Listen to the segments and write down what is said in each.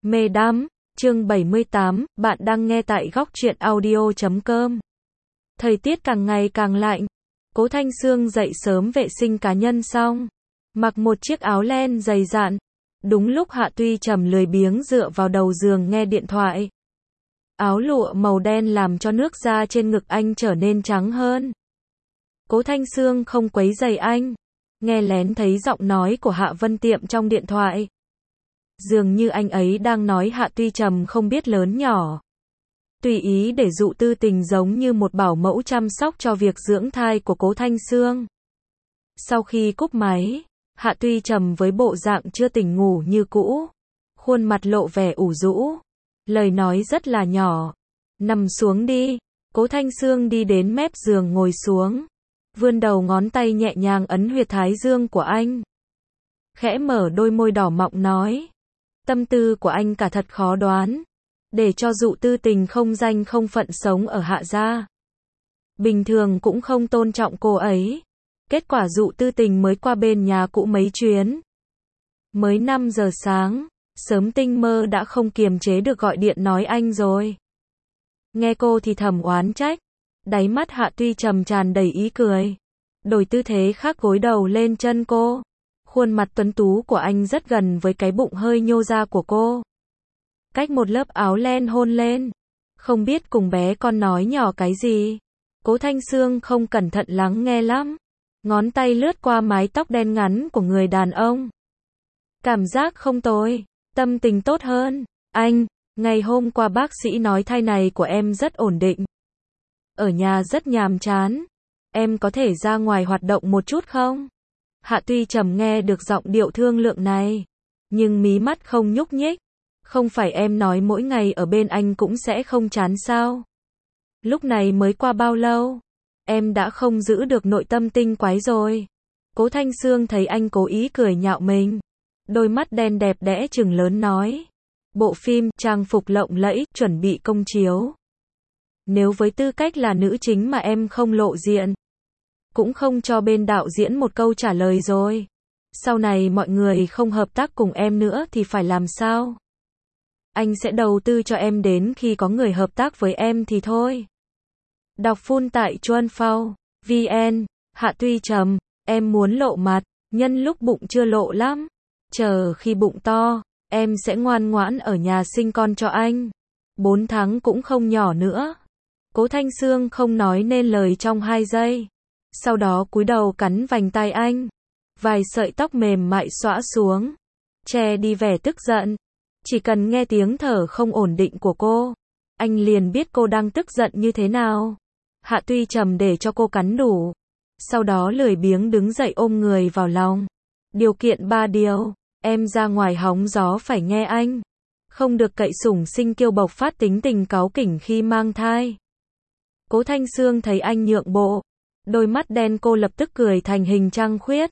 Mê đắm, chương 78, bạn đang nghe tại góc truyện audio.com. Thời tiết càng ngày càng lạnh. Cố Thanh Sương dậy sớm vệ sinh cá nhân xong, mặc một chiếc áo len dày dặn. Đúng lúc Hạ Tuy Trầm lười biếng dựa vào đầu giường nghe điện thoại. Áo lụa màu đen làm cho nước da trên ngực anh trở nên trắng hơn. Cố Thanh Sương không quấy rầy anh, nghe lén thấy giọng nói của Hạ Vân Tiệm trong điện thoại. Dường như anh ấy đang nói Hạ Tuy Trầm không biết lớn nhỏ. Tùy ý để Dụ Tư Tình giống như một bảo mẫu chăm sóc cho việc dưỡng thai của Cố Thanh Sương. Sau khi cúp máy, Hạ Tuy Trầm với bộ dạng chưa tỉnh ngủ như cũ, khuôn mặt lộ vẻ ủ rũ, lời nói rất là nhỏ. Nằm xuống đi. Cố Thanh Sương đi đến mép giường ngồi xuống, vươn đầu ngón tay nhẹ nhàng ấn huyệt thái dương của anh. Khẽ mở đôi môi đỏ mọng nói. Tâm tư của anh cả thật khó đoán. Để cho Dụ Tư Tình không danh không phận sống ở Hạ gia. Bình thường cũng không tôn trọng cô ấy. Kết quả Dụ Tư Tình mới qua bên nhà cũ mấy chuyến. Mới 5 giờ sáng, sớm tinh mơ đã không kiềm chế được gọi điện nói anh rồi. Nghe cô thì thầm oán trách. Đáy mắt Hạ Tuy Trầm tràn đầy ý cười. Đổi tư thế khác gối đầu lên chân cô. Khuôn mặt tuấn tú của anh rất gần với cái bụng hơi nhô ra của cô. Cách một lớp áo len hôn lên. Không biết cùng bé con nói nhỏ cái gì. Cố Thanh Sương không cẩn thận lắng nghe lắm. Ngón tay lướt qua mái tóc đen ngắn của người đàn ông. Cảm giác không tồi. Tâm tình tốt hơn. Anh, ngày hôm qua bác sĩ nói thai này của em rất ổn định. Ở nhà rất nhàm chán. Em có thể ra ngoài hoạt động một chút không? Hạ Tuy Trầm nghe được giọng điệu thương lượng này, nhưng mí mắt không nhúc nhích. Không phải em nói mỗi ngày ở bên anh cũng sẽ không chán sao? Lúc này mới qua bao lâu? Em đã không giữ được nội tâm tinh quái rồi. Cố Thanh Sương thấy anh cố ý cười nhạo mình. Đôi mắt đen đẹp đẽ trừng lớn nói. Bộ phim, trang phục lộng lẫy, chuẩn bị công chiếu. Nếu với tư cách là nữ chính mà em không lộ diện, cũng không cho bên đạo diễn một câu trả lời rồi. Sau này mọi người không hợp tác cùng em nữa thì phải làm sao? Anh sẽ đầu tư cho em đến khi có người hợp tác với em thì thôi. Đọc full tại Chuan Phao, VN, Hạ Tuy Trầm, em muốn lộ mặt, nhân lúc bụng chưa lộ lắm. Chờ khi bụng to, em sẽ ngoan ngoãn ở nhà sinh con cho anh. 4 tháng cũng không nhỏ nữa. Cố Thanh Sương không nói nên lời trong 2 giây. Sau đó cúi đầu cắn vành tai anh. Vài sợi tóc mềm mại xõa xuống, che đi vẻ tức giận. Chỉ cần nghe tiếng thở không ổn định của cô, anh liền biết cô đang tức giận như thế nào. Hạ Tuy Trầm để cho cô cắn đủ. Sau đó lười biếng đứng dậy ôm người vào lòng. Điều kiện 3 điều. Em ra ngoài hóng gió phải nghe anh. Không được cậy sủng sinh kiêu bộc phát tính tình cáu kỉnh khi mang thai. Cố Thanh Sương thấy anh nhượng bộ. Đôi mắt đen cô lập tức cười thành hình trăng khuyết.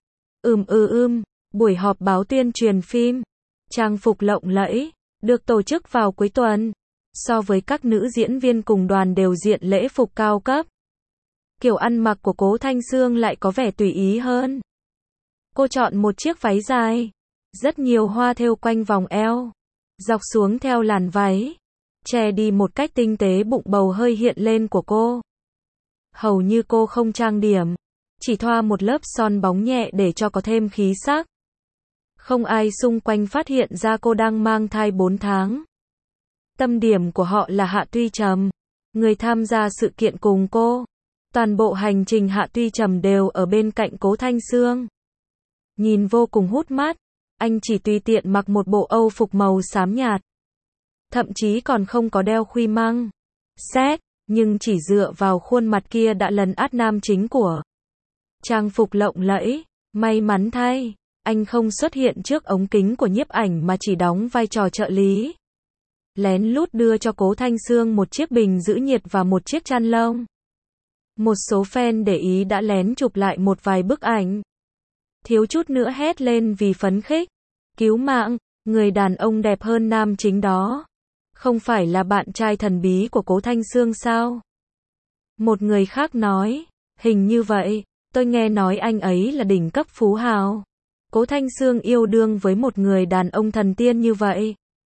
Buổi họp báo tuyên truyền phim. Trang phục lộng lẫy. Được tổ chức vào cuối tuần. So với các nữ diễn viên cùng đoàn đều diện lễ phục cao cấp. Kiểu ăn mặc của Cố Thanh Sương lại có vẻ tùy ý hơn. Cô chọn một chiếc váy dài. Rất nhiều hoa thêu quanh vòng eo. Dọc xuống theo làn váy. Che đi một cách tinh tế bụng bầu hơi hiện lên của cô. Hầu như cô không trang điểm. Chỉ thoa một lớp son bóng nhẹ để cho có thêm khí sắc. Không ai xung quanh phát hiện ra cô đang mang thai 4 tháng. Tâm điểm của họ là Hạ Tuy Trầm, người tham gia sự kiện cùng cô. Toàn bộ hành trình Hạ Tuy Trầm đều ở bên cạnh Cố Thanh Sương. Nhìn vô cùng hút mắt. Anh chỉ tùy tiện mặc một bộ âu phục màu xám nhạt. Thậm chí còn không có đeo khuy măng. Xét, nhưng chỉ dựa vào khuôn mặt kia đã lấn át nam chính của trang phục lộng lẫy. May mắn thay, anh không xuất hiện trước ống kính của nhiếp ảnh mà chỉ đóng vai trò trợ lý. Lén lút đưa cho Cố Thanh Sương một chiếc bình giữ nhiệt và một chiếc chăn lông. Một số fan để ý đã lén chụp lại một vài bức ảnh. Thiếu chút nữa hét lên vì phấn khích. Cứu mạng, người đàn ông đẹp hơn nam chính đó. Không phải là bạn trai thần bí của Cố Thanh Sương sao? Một người khác nói, hình như vậy, tôi nghe nói anh ấy là đỉnh cấp phú hào. Cố Thanh Sương yêu đương với một người đàn ông thần tiên như vậy.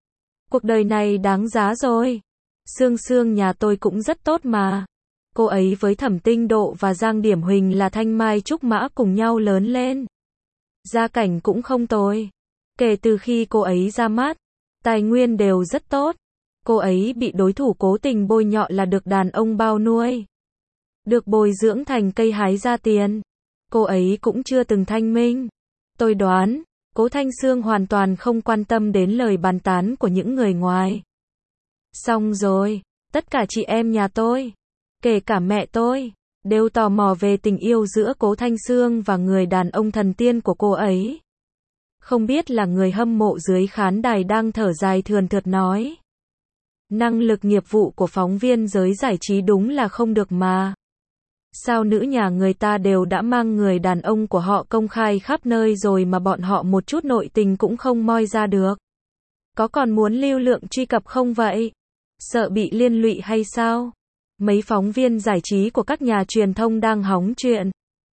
Cuộc đời này đáng giá rồi. Sương Sương nhà tôi cũng rất tốt mà. Cô ấy với Thẩm Tinh Độ và Giang Điểm Huỳnh là thanh mai trúc mã cùng nhau lớn lên. Gia cảnh cũng không tồi. Kể từ khi cô ấy ra mắt, tài nguyên đều rất tốt. Cô ấy bị đối thủ cố tình bôi nhọ là được đàn ông bao nuôi. Được bồi dưỡng thành cây hái ra tiền. Cô ấy cũng chưa từng thanh minh. Tôi đoán, Cố Thanh Sương hoàn toàn không quan tâm đến lời bàn tán của những người ngoài. Xong rồi, tất cả chị em nhà tôi, kể cả mẹ tôi, đều tò mò về tình yêu giữa Cố Thanh Sương và người đàn ông thần tiên của cô ấy. Không biết là người hâm mộ dưới khán đài đang thở dài thườn thượt nói. Năng lực nghiệp vụ của phóng viên giới giải trí đúng là không được mà. Sao nữ nhà người ta đều đã mang người đàn ông của họ công khai khắp nơi rồi mà bọn họ một chút nội tình cũng không moi ra được. Có còn muốn lưu lượng truy cập không vậy? Sợ bị liên lụy hay sao? Mấy phóng viên giải trí của các nhà truyền thông đang hóng chuyện.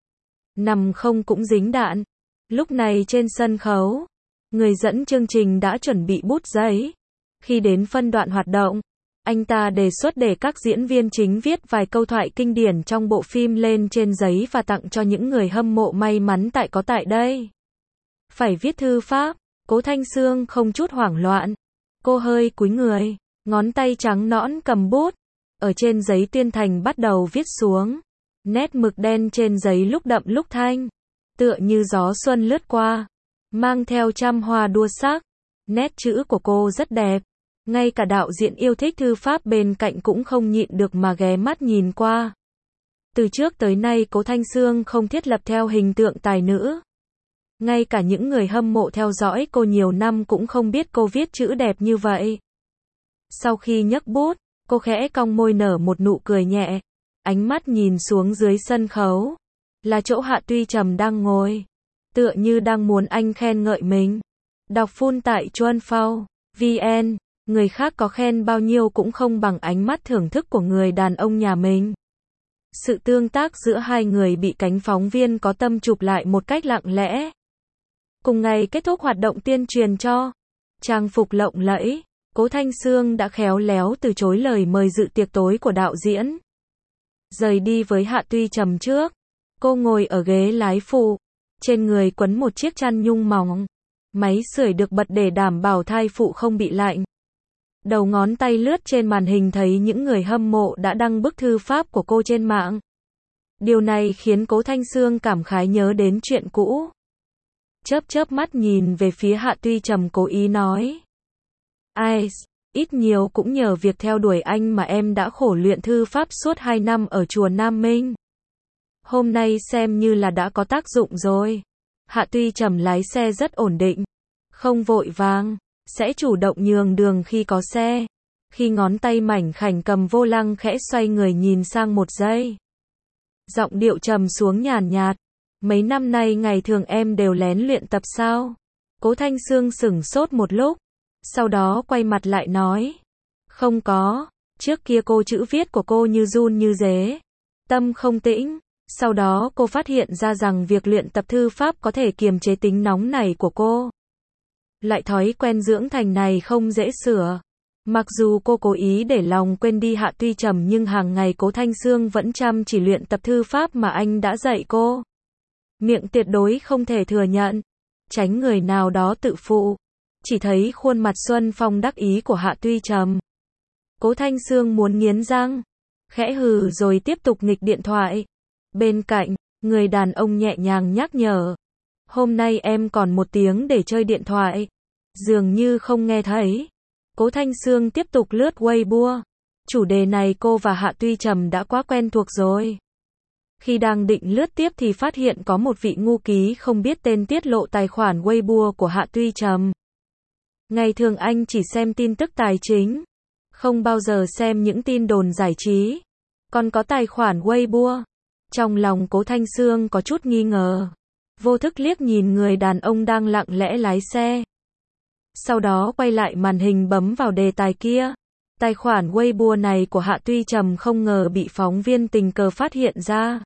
Nằm không cũng dính đạn. Lúc này trên sân khấu, người dẫn chương trình đã chuẩn bị bút giấy. Khi đến phân đoạn hoạt động, anh ta đề xuất để các diễn viên chính viết vài câu thoại kinh điển trong bộ phim lên trên giấy và tặng cho những người hâm mộ may mắn tại đây. Phải viết thư pháp, Cố Thanh Sương không chút hoảng loạn. Cô hơi cúi người, ngón tay trắng nõn cầm bút. Ở trên giấy tuyên thành bắt đầu viết xuống. Nét mực đen trên giấy lúc đậm lúc thanh. Tựa như gió xuân lướt qua. Mang theo trăm hoa đua sắc. Nét chữ của cô rất đẹp. Ngay cả đạo diễn yêu thích thư pháp bên cạnh cũng không nhịn được mà ghé mắt nhìn qua. Từ trước tới nay Cố Thanh Sương không thiết lập theo hình tượng tài nữ. Ngay cả những người hâm mộ theo dõi cô nhiều năm cũng không biết cô viết chữ đẹp như vậy. Sau khi nhấc bút, cô khẽ cong môi nở một nụ cười nhẹ. Ánh mắt nhìn xuống dưới sân khấu. Là chỗ Hạ Tuy Trầm đang ngồi. Tựa như đang muốn anh khen ngợi mình. Đọc full tại Chuanphao.vn. Người khác có khen bao nhiêu cũng không bằng ánh mắt thưởng thức của người đàn ông nhà mình. Sự tương tác giữa hai người bị cánh phóng viên có tâm chụp lại một cách lặng lẽ. Cùng ngày kết thúc hoạt động tuyên truyền cho trang phục lộng lẫy, Cố Thanh Sương đã khéo léo từ chối lời mời dự tiệc tối của đạo diễn. Rời đi với Hạ Tuy Trầm trước, cô ngồi ở ghế lái phụ, trên người quấn một chiếc chăn nhung mỏng. Máy sưởi được bật để đảm bảo thai phụ không bị lạnh. Đầu ngón tay lướt trên màn hình thấy những người hâm mộ đã đăng bức thư pháp của cô trên mạng. Điều này khiến Cố Thanh Sương cảm khái nhớ đến chuyện cũ. Chớp mắt nhìn về phía Hạ Tuy Trầm cố ý nói. Ai, ít nhiều cũng nhờ việc theo đuổi anh mà em đã khổ luyện thư pháp suốt 2 năm ở chùa Nam Minh. Hôm nay xem như là đã có tác dụng rồi. Hạ Tuy Trầm lái xe rất ổn định, không vội vàng, sẽ chủ động nhường đường khi có xe. Khi ngón tay mảnh khảnh cầm vô lăng khẽ xoay người nhìn sang một giây. Giọng điệu trầm xuống nhàn nhạt. Mấy năm nay ngày thường em đều lén luyện tập sao? Cố Thanh Sương sửng sốt một lúc. Sau đó quay mặt lại nói. Không có, trước kia cô chữ viết của cô như run như dế. Tâm không tĩnh. Sau đó cô phát hiện ra rằng việc luyện tập thư pháp có thể kiềm chế tính nóng nảy của cô. Loại thói quen dưỡng thành này không dễ sửa. Mặc dù cô cố ý để lòng quên đi Hạ Tuy Trầm nhưng hàng ngày Cố Thanh Sương vẫn chăm chỉ luyện tập thư pháp mà anh đã dạy cô. Miệng tuyệt đối không thể thừa nhận. Tránh người nào đó tự phụ. Chỉ thấy khuôn mặt Xuân Phong đắc ý của Hạ Tuy Trầm. Cố Thanh Sương muốn nghiến răng. Khẽ hừ rồi tiếp tục nghịch điện thoại. Bên cạnh, người đàn ông nhẹ nhàng nhắc nhở. Hôm nay em còn 1 tiếng để chơi điện thoại. Dường như không nghe thấy. Cố Thanh Sương tiếp tục lướt Weibo. Chủ đề này cô và Hạ Tuy Trầm đã quá quen thuộc rồi. Khi đang định lướt tiếp thì phát hiện có một vị ngu ký không biết tên tiết lộ tài khoản Weibo của Hạ Tuy Trầm. Ngày thường anh chỉ xem tin tức tài chính. Không bao giờ xem những tin đồn giải trí. Còn có tài khoản Weibo. Trong lòng Cố Thanh Sương có chút nghi ngờ. Vô thức liếc nhìn người đàn ông đang lặng lẽ lái xe. Sau đó quay lại màn hình bấm vào đề tài kia. Tài khoản Weibo này của Hạ Tuy Trầm không ngờ bị phóng viên tình cờ phát hiện ra.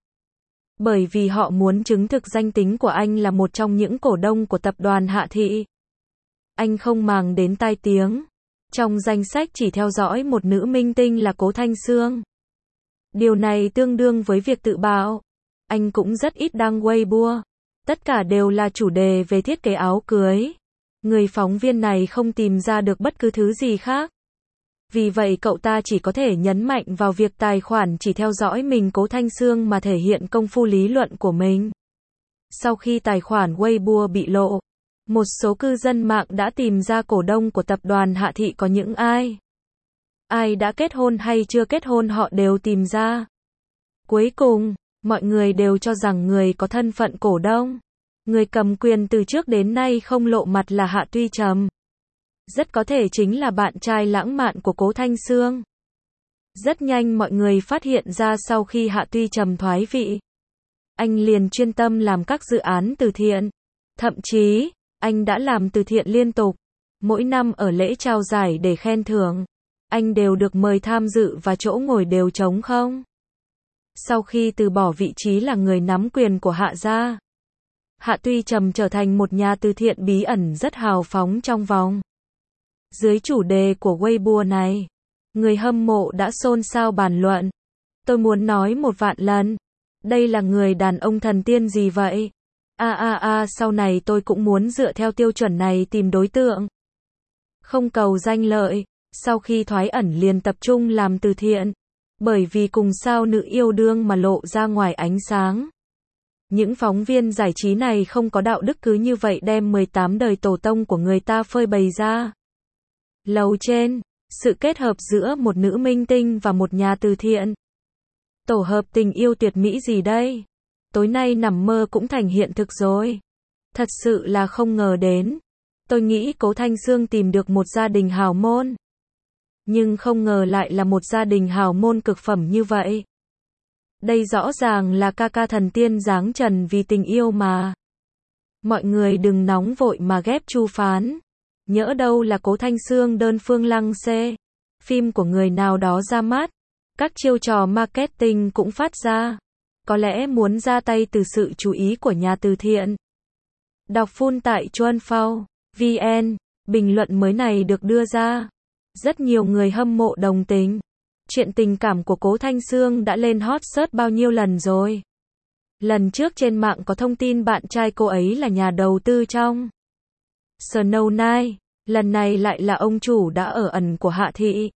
Bởi vì họ muốn chứng thực danh tính của anh là một trong những cổ đông của tập đoàn Hạ Thị. Anh không màng đến tai tiếng. Trong danh sách chỉ theo dõi một nữ minh tinh là Cố Thanh Xương. Điều này tương đương với việc tự bạo. Anh cũng rất ít đăng Weibo. Tất cả đều là chủ đề về thiết kế áo cưới. Người phóng viên này không tìm ra được bất cứ thứ gì khác. Vì vậy cậu ta chỉ có thể nhấn mạnh vào việc tài khoản chỉ theo dõi mình Cố Thanh Xương mà thể hiện công phu lý luận của mình. Sau khi tài khoản Weibo bị lộ, một số cư dân mạng đã tìm ra cổ đông của tập đoàn Hạ Thị có những ai. Ai đã kết hôn hay chưa kết hôn họ đều tìm ra. Cuối cùng, mọi người đều cho rằng người có thân phận cổ đông, người cầm quyền từ trước đến nay không lộ mặt là Hạ Tuy Trầm. Rất có thể chính là bạn trai lãng mạn của Cố Thanh Xương. Rất nhanh mọi người phát hiện ra sau khi Hạ Tuy Trầm thoái vị, anh liền chuyên tâm làm các dự án từ thiện. Thậm chí, anh đã làm từ thiện liên tục. Mỗi năm ở lễ trao giải để khen thưởng, anh đều được mời tham dự và chỗ ngồi đều trống không. Sau khi từ bỏ vị trí là người nắm quyền của Hạ gia, Hạ Tuy Trầm trở thành một nhà từ thiện bí ẩn rất hào phóng trong vòng. Dưới chủ đề của Weibo này, người hâm mộ đã xôn xao bàn luận. Tôi muốn nói 1.000.000 lần, đây là người đàn ông thần tiên gì vậy? Sau này tôi cũng muốn dựa theo tiêu chuẩn này tìm đối tượng. Không cầu danh lợi, sau khi thoái ẩn liền tập trung làm từ thiện. Bởi vì cùng sao nữ yêu đương mà lộ ra ngoài ánh sáng. Những phóng viên giải trí này không có đạo đức cứ như vậy đem 18 đời tổ tông của người ta phơi bày ra. Lầu trên, sự kết hợp giữa một nữ minh tinh và một nhà từ thiện. Tổ hợp tình yêu tuyệt mỹ gì đây? Tối nay nằm mơ cũng thành hiện thực rồi. Thật sự là không ngờ đến. Tôi nghĩ Cố Thanh Xương tìm được một gia đình hào môn. Nhưng không ngờ lại là một gia đình hào môn cực phẩm như vậy. Đây rõ ràng là ca ca thần tiên giáng trần vì tình yêu mà. Mọi người đừng nóng vội mà ghép Chu Phán. Nhỡ đâu là Cố Thanh Xương đơn phương lăng xê. Phim của người nào đó ra mắt. Các chiêu trò marketing cũng phát ra. Có lẽ muốn ra tay từ sự chú ý của nhà từ thiện. Đọc full tại Chuanphao.vn, bình luận mới này được đưa ra. Rất nhiều người hâm mộ đồng tình. Chuyện tình cảm của Cố Thanh Xương đã lên hot search bao nhiêu lần rồi. Lần trước trên mạng có thông tin bạn trai cô ấy là nhà đầu tư trong Snow Night. Lần này lại là ông chủ đã ở ẩn của Hạ Thị.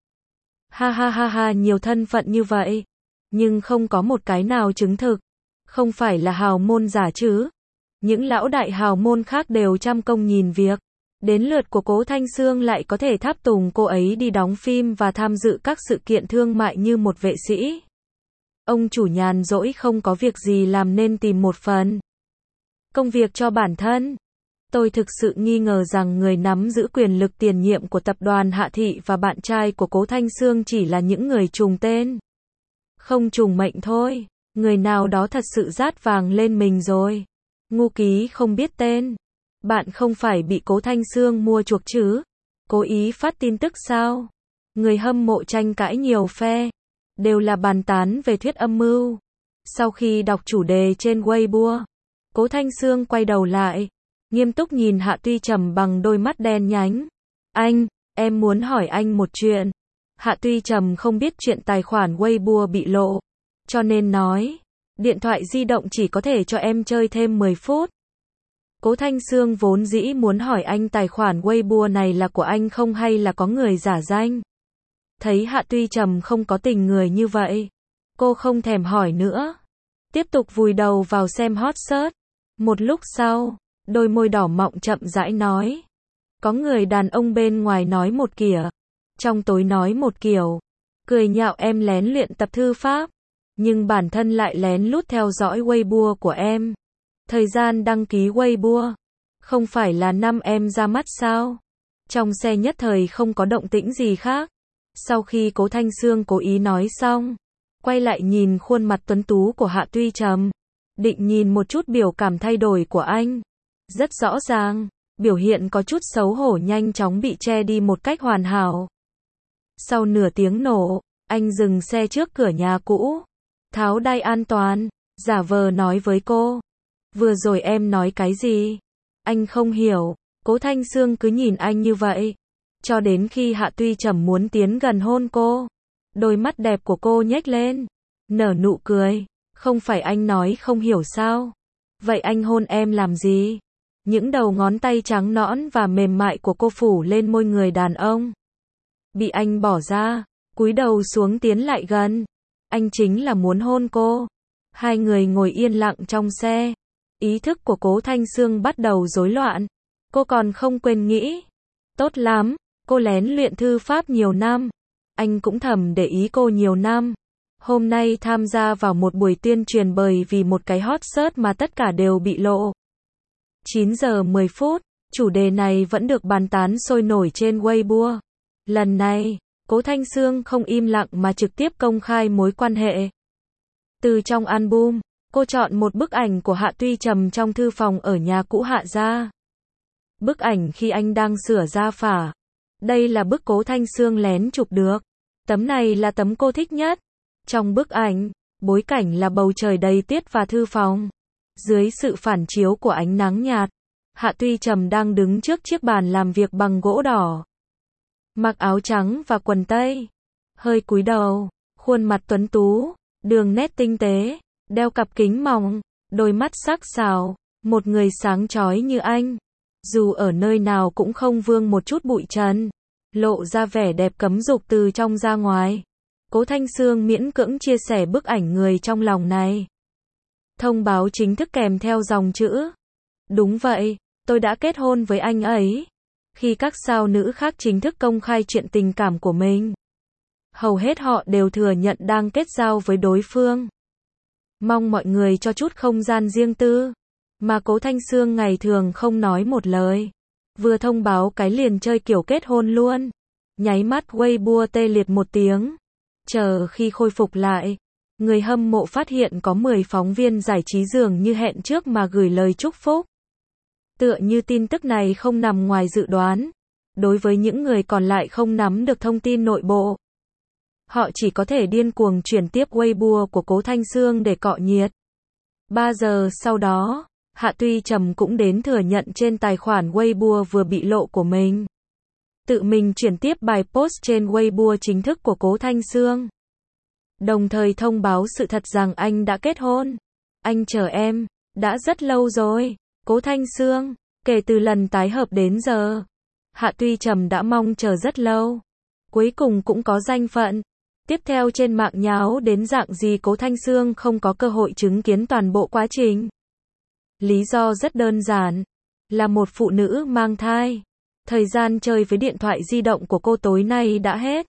Ha, nhiều thân phận như vậy. Nhưng không có một cái nào chứng thực. Không phải là hào môn giả chứ. Những lão đại hào môn khác đều trăm công nghìn việc. Đến lượt của Cố Thanh Xương lại có thể tháp tùng cô ấy đi đóng phim và tham dự các sự kiện thương mại như một vệ sĩ. Ông chủ nhàn rỗi không có việc gì làm nên tìm một phần công việc cho bản thân. Tôi thực sự nghi ngờ rằng người nắm giữ quyền lực tiền nhiệm của tập đoàn Hạ Thị và bạn trai của Cố Thanh Xương chỉ là những người trùng tên. Không trùng mệnh thôi. Người nào đó thật sự rát vàng lên mình rồi. Ngu ký không biết tên. Bạn không phải bị Cố Thanh Xương mua chuộc chứ? Cố ý phát tin tức sao? Người hâm mộ tranh cãi nhiều phe. Đều là bàn tán về thuyết âm mưu. Sau khi đọc chủ đề trên Weibo, Cố Thanh Xương quay đầu lại. Nghiêm túc nhìn Hạ Tuy Trầm bằng đôi mắt đen nhánh. Em muốn hỏi anh một chuyện. Hạ Tuy Trầm không biết chuyện tài khoản Weibo bị lộ. Cho nên nói, điện thoại di động chỉ có thể cho em chơi thêm 10 phút. Cố Thanh Xương vốn dĩ muốn hỏi anh tài khoản Weibo này là của anh không hay là có người giả danh. Thấy Hạ Tuy Trầm không có tình người như vậy, cô không thèm hỏi nữa. Tiếp tục vùi đầu vào xem hot search. Một lúc sau, đôi môi đỏ mọng chậm rãi nói. Có người đàn ông bên ngoài nói một kiểu, trong tối nói một kiểu. Cười nhạo em lén luyện tập thư pháp, nhưng bản thân lại lén lút theo dõi Weibo của em. Thời gian đăng ký Weibo, không phải là năm em ra mắt sao? Trong xe nhất thời không có động tĩnh gì khác. Sau khi Cố Thanh Xương cố ý nói xong, quay lại nhìn khuôn mặt tuấn tú của Hạ Tuy Trầm, định nhìn một chút biểu cảm thay đổi của anh. Rất rõ ràng, biểu hiện có chút xấu hổ nhanh chóng bị che đi một cách hoàn hảo. Sau nửa tiếng nổ, anh dừng xe trước cửa nhà cũ, tháo đai an toàn, giả vờ nói với cô. Vừa rồi em nói cái gì? Anh không hiểu. Cố Thanh Xương cứ nhìn anh như vậy. cho đến khi Hạ Tuy Trầm muốn tiến gần hôn cô. Đôi mắt đẹp của cô nhếch lên, nở nụ cười. Không phải anh nói không hiểu sao? Vậy anh hôn em làm gì? Những đầu ngón tay trắng nõn và mềm mại của cô phủ lên môi người đàn ông. Bị anh bỏ ra, cúi đầu xuống tiến lại gần. Anh chính là muốn hôn cô. Hai người ngồi yên lặng trong xe. Ý thức của Cố Thanh Sương bắt đầu rối loạn. Cô còn không quên nghĩ. Tốt lắm, cô lén luyện thư pháp nhiều năm. Anh cũng thầm để ý cô nhiều năm. Hôm nay tham gia vào một buổi tuyên truyền bởi vì một cái hot search mà tất cả đều bị lộ. 9 giờ 10 phút, chủ đề này vẫn được bàn tán sôi nổi trên Weibo. Lần này, Cố Thanh Sương không im lặng mà trực tiếp công khai mối quan hệ. Từ trong album, cô chọn một bức ảnh của Hạ Tuy Trầm trong thư phòng ở nhà cũ Hạ gia. Bức ảnh khi anh đang sửa gia phả. Đây là bức Cố Thanh Sương lén chụp được. Tấm này là tấm cô thích nhất. Trong bức ảnh, bối cảnh là bầu trời đầy tuyết và thư phòng. Dưới sự phản chiếu của ánh nắng nhạt, Hạ Tuy Trầm đang đứng trước chiếc bàn làm việc bằng gỗ đỏ. Mặc áo trắng và quần tây. Hơi cúi đầu, khuôn mặt tuấn tú, đường nét tinh tế, đeo cặp kính mỏng, đôi mắt sắc sảo, một người sáng chói như anh. Dù ở nơi nào cũng không vương một chút bụi trần, lộ ra vẻ đẹp cấm dục từ trong ra ngoài. Cố Thanh Sương miễn cưỡng chia sẻ bức ảnh người trong lòng này. Thông báo chính thức kèm theo dòng chữ. Đúng vậy, tôi đã kết hôn với anh ấy. Khi các sao nữ khác chính thức công khai chuyện tình cảm của mình, hầu hết họ đều thừa nhận đang kết giao với đối phương. Mong mọi người cho chút không gian riêng tư. Mà Cố Thanh Sương ngày thường không nói một lời. Vừa thông báo cái liền chơi kiểu kết hôn luôn. Nháy mắt Weibo tê liệt một tiếng. Chờ khi khôi phục lại, người hâm mộ phát hiện có 10 phóng viên giải trí dường như hẹn trước mà gửi lời chúc phúc. Tựa như tin tức này không nằm ngoài dự đoán. Đối với những người còn lại không nắm được thông tin nội bộ, họ chỉ có thể điên cuồng chuyển tiếp Weibo của Cố Thanh Sương để cọ nhiệt. 3 giờ sau đó, Hạ Tuy Trầm cũng đến thừa nhận trên tài khoản Weibo vừa bị lộ của mình. Tự mình chuyển tiếp bài post trên Weibo chính thức của Cố Thanh Sương. Đồng thời thông báo sự thật rằng anh đã kết hôn. Anh chờ em, đã rất lâu rồi. Cố Thanh Sương, kể từ lần tái hợp đến giờ, Hạ Tuy Trầm đã mong chờ rất lâu. Cuối cùng cũng có danh phận. Tiếp theo trên mạng nháo đến dạng gì Cố Thanh Sương không có cơ hội chứng kiến toàn bộ quá trình. Lý do rất đơn giản, là một phụ nữ mang thai. Thời gian chơi với điện thoại di động của cô tối nay đã hết.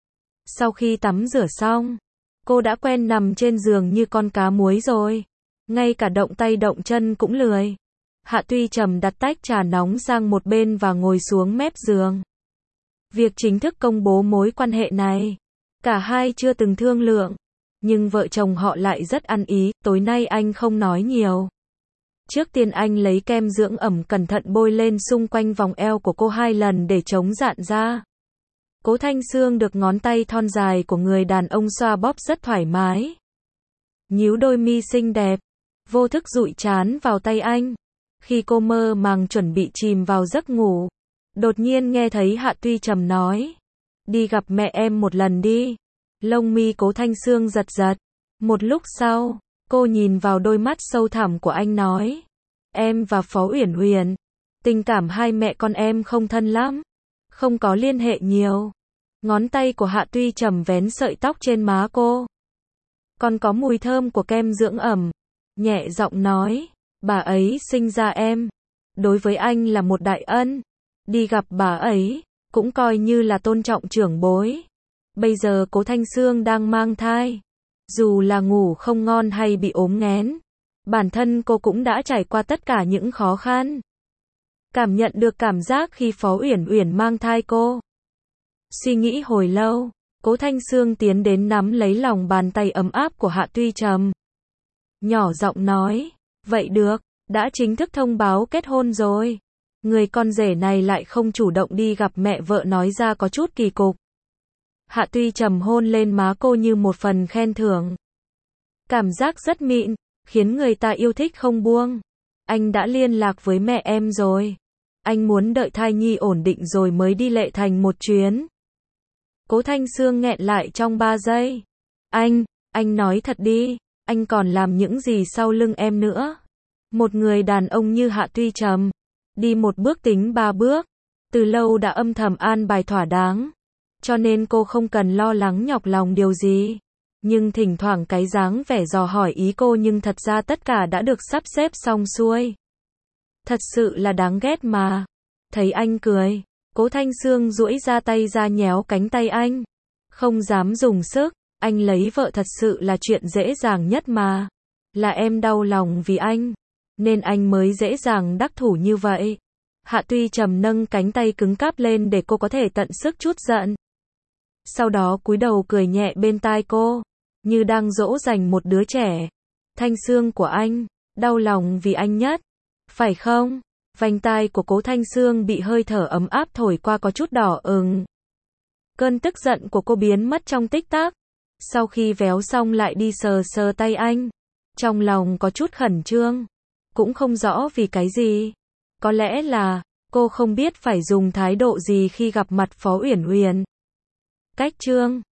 Sau khi tắm rửa xong, cô đã quen nằm trên giường như con cá muối rồi. Ngay cả động tay động chân cũng lười. Hạ Tuy Trầm đặt tách trà nóng sang một bên và ngồi xuống mép giường. Việc chính thức công bố mối quan hệ này, cả hai chưa từng thương lượng, nhưng vợ chồng họ lại rất ăn ý. Tối nay anh không nói nhiều. Trước tiên anh lấy kem dưỡng ẩm cẩn thận bôi lên xung quanh vòng eo của cô 2 lần để chống rạn ra. Cố Thanh Sương được ngón tay thon dài của người đàn ông xoa bóp rất thoải mái. Nhíu đôi mi xinh đẹp, vô thức dụi trán vào tay anh. Khi cô mơ màng chuẩn bị chìm vào giấc ngủ, đột nhiên nghe thấy Hạ Tuy Trầm nói: "Đi gặp mẹ em một lần đi." Lông mi Cố Thanh Sương giật giật. Một lúc sau, cô nhìn vào đôi mắt sâu thẳm của anh nói: "Em và Phó Uyển Uyển, tình cảm hai mẹ con em không thân lắm, không có liên hệ nhiều." Ngón tay của Hạ Tuy Trầm vén sợi tóc trên má cô. Còn có mùi thơm của kem dưỡng ẩm. Nhẹ giọng nói: "Bà ấy sinh ra em, đối với anh là một đại ân. Đi gặp bà ấy, cũng coi như là tôn trọng trưởng bối. Bây giờ Cố Thanh Sương đang mang thai. Dù là ngủ không ngon hay bị ốm nghén, bản thân cô cũng đã trải qua tất cả những khó khăn. Cảm nhận được cảm giác khi Phó Uyển Uyển mang thai cô." Suy nghĩ hồi lâu, Cố Thanh Sương tiến đến nắm lấy lòng bàn tay ấm áp của Hạ Tuy Trầm. Nhỏ giọng nói: "Vậy được, đã chính thức thông báo kết hôn rồi. Người con rể này lại không chủ động đi gặp mẹ vợ nói ra có chút kỳ cục." Hạ Tuy Trầm hôn lên má cô như một phần khen thưởng. Cảm giác rất mịn, khiến người ta yêu thích không buông. "Anh đã liên lạc với mẹ em rồi." Anh muốn đợi thai nhi ổn định rồi mới đi Lệ Thành một chuyến. Cố Thanh Sương nghẹn lại trong 3 giây. Anh nói thật đi, anh còn làm những gì sau lưng em nữa? Một người đàn ông như Hạ Tuy Trầm, đi một bước tính 3 bước, từ lâu đã âm thầm an bài thỏa đáng, cho nên cô không cần lo lắng nhọc lòng điều gì. Nhưng thỉnh thoảng cái dáng vẻ dò hỏi ý cô nhưng thật ra tất cả đã được sắp xếp xong xuôi. Thật sự là đáng ghét mà. Thấy anh cười, Cố Thanh Sương duỗi ra tay ra nhéo cánh tay anh. Không dám dùng sức, anh lấy vợ thật sự là chuyện dễ dàng nhất mà. Là em đau lòng vì anh, nên anh mới dễ dàng đắc thủ như vậy. Hạ Tuy Trầm nâng cánh tay cứng cáp lên để cô có thể tận sức trút giận. Sau đó cúi đầu cười nhẹ bên tai cô, như đang dỗ dành một đứa trẻ. Thanh Sương của anh, đau lòng vì anh nhất, phải không? Vành tai của Cố Thanh Sương bị hơi thở ấm áp thổi qua có chút đỏ ửng. Cơn tức giận của cô biến mất trong tích tắc. Sau khi véo xong lại đi sờ sờ tay anh. Trong lòng có chút khẩn trương. Cũng không rõ vì cái gì. Có lẽ là, cô không biết phải dùng thái độ gì khi gặp mặt Phó Uyển Uyển. Cách chương